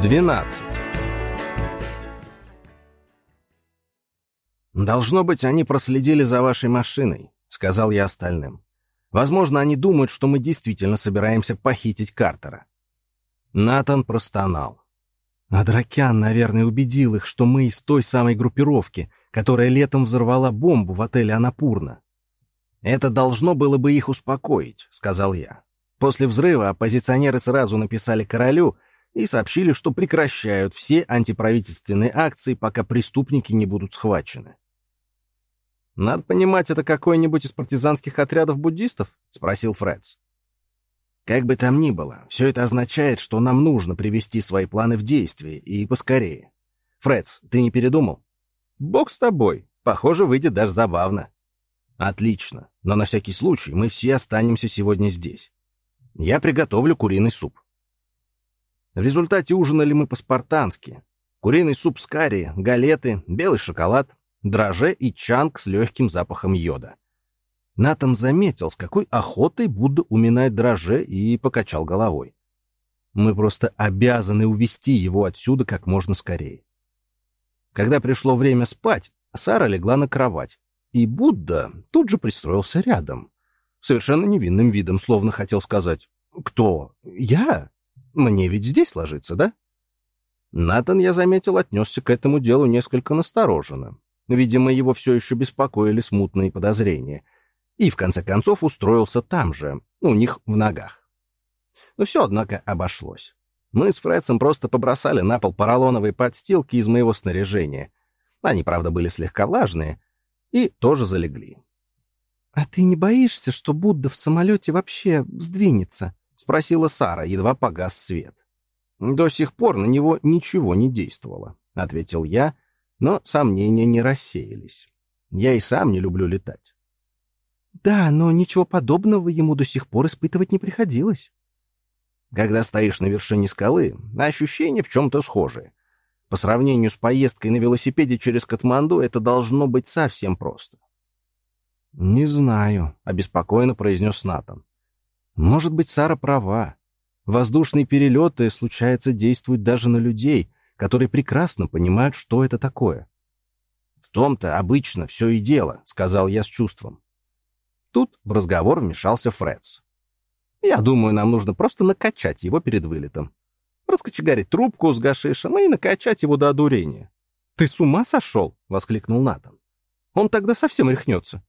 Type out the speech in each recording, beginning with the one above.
12. «Должно быть, они проследили за вашей машиной», — сказал я остальным. «Возможно, они думают, что мы действительно собираемся похитить Картера». Натан простонал. Адракян, наверное, убедил их, что мы из той самой группировки, которая летом взорвала бомбу в отеле «Анапурна». «Это должно было бы их успокоить», — сказал я. После взрыва оппозиционеры сразу написали королю и сообщили, что прекращают все антиправительственные акции, пока преступники не будут схвачены. «Надо понимать, это какой-нибудь из партизанских отрядов буддистов?» — спросил Фредс. «Как бы там ни было, все это означает, что нам нужно привести свои планы в действие, и поскорее. Фредс, ты не передумал?» «Бог с тобой. Похоже, выйдет даже забавно». «Отлично, но на всякий случай мы все останемся сегодня здесь. Я приготовлю куриный суп». В результате ужинали мы по-спартански. Куриный суп с карри, галеты, белый шоколад, драже и чанг с легким запахом йода. Натан заметил, с какой охотой Будда уминает драже, и покачал головой. Мы просто обязаны увести его отсюда как можно скорее. Когда пришло время спать, Сара легла на кровать, и Будда тут же пристроился рядом. Совершенно невинным видом, словно хотел сказать: «Кто? Я? Мне ведь здесь ложиться, да?» Натан, я заметил, отнесся к этому делу несколько настороженно. Видимо, его все еще беспокоили смутные подозрения. И, в конце концов, устроился там же, у них в ногах. Но все, однако, обошлось. Мы с Фредсом просто побросали на пол поролоновые подстилки из моего снаряжения. Они, правда, были слегка влажные, и тоже залегли. «А ты не боишься, что Будда в самолете вообще сдвинется?» — спросила Сара, едва погас свет. «До сих пор на него ничего не действовало», — ответил я, но сомнения не рассеялись. Я и сам не люблю летать. «Да, но ничего подобного ему до сих пор испытывать не приходилось». Когда стоишь на вершине скалы, ощущения в чем-то схожие. По сравнению с поездкой на велосипеде через Катманду, это должно быть совсем просто. «Не знаю», — обеспокоенно произнес Натан. «Может быть, Сара права. Воздушные перелеты, случается, действуют даже на людей, которые прекрасно понимают, что это такое». «В том-то обычно все и дело», — сказал я с чувством. Тут в разговор вмешался Фредс. «Я думаю, нам нужно просто накачать его перед вылетом. Раскочегарить трубку с гашишем и накачать его до одурения». «Ты с ума сошел?» — воскликнул Натан. «Он тогда совсем рехнется».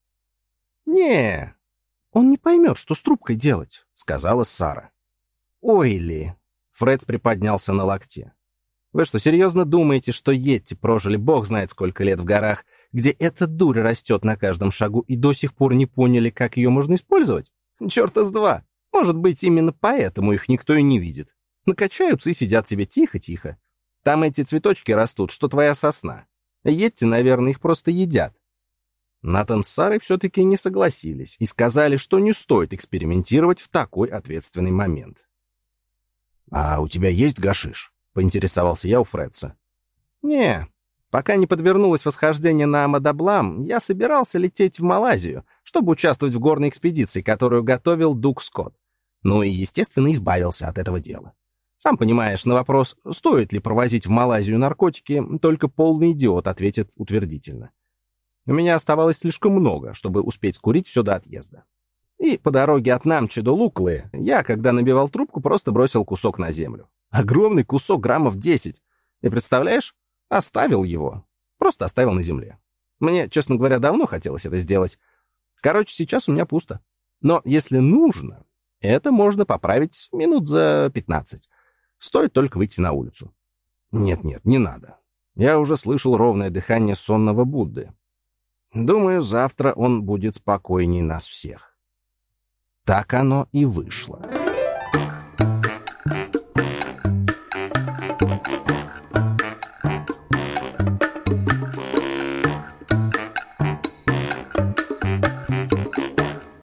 «Не, он не поймет, что с трубкой делать», — сказала Сара. «Ой ли!» — Фред приподнялся на локте. «Вы что, серьезно думаете, что йети прожили бог знает сколько лет в горах, где эта дурь растет на каждом шагу, и до сих пор не поняли, как ее можно использовать? Черта с два! Может быть, именно поэтому их никто и не видит. Накачаются и сидят себе тихо-тихо. Там эти цветочки растут, что твоя сосна. Йети, наверное, их просто едят». Натан с Сарой все-таки не согласились и сказали, что не стоит экспериментировать в такой ответственный момент. «А у тебя есть гашиш?» — поинтересовался я у Фредса. «Не, пока не подвернулось восхождение на Амадаблам, я собирался лететь в Малайзию, чтобы участвовать в горной экспедиции, которую готовил Дуг Скотт. Ну и, естественно, избавился от этого дела. Сам понимаешь, на вопрос, стоит ли провозить в Малайзию наркотики, только полный идиот ответит утвердительно. У меня оставалось слишком много, чтобы успеть скурить все до отъезда. И по дороге от Намчи до Луклы я, когда набивал трубку, просто бросил кусок на землю. Огромный кусок, граммов 10. И представляешь, оставил его. Просто оставил на земле. Мне, честно говоря, давно хотелось это сделать. Короче, сейчас у меня пусто. Но если нужно, это можно поправить минут за 15. Стоит только выйти на улицу. Нет, не надо. Я уже слышал ровное дыхание сонного Будды. Думаю, завтра он будет спокойней нас всех. Так оно и вышло.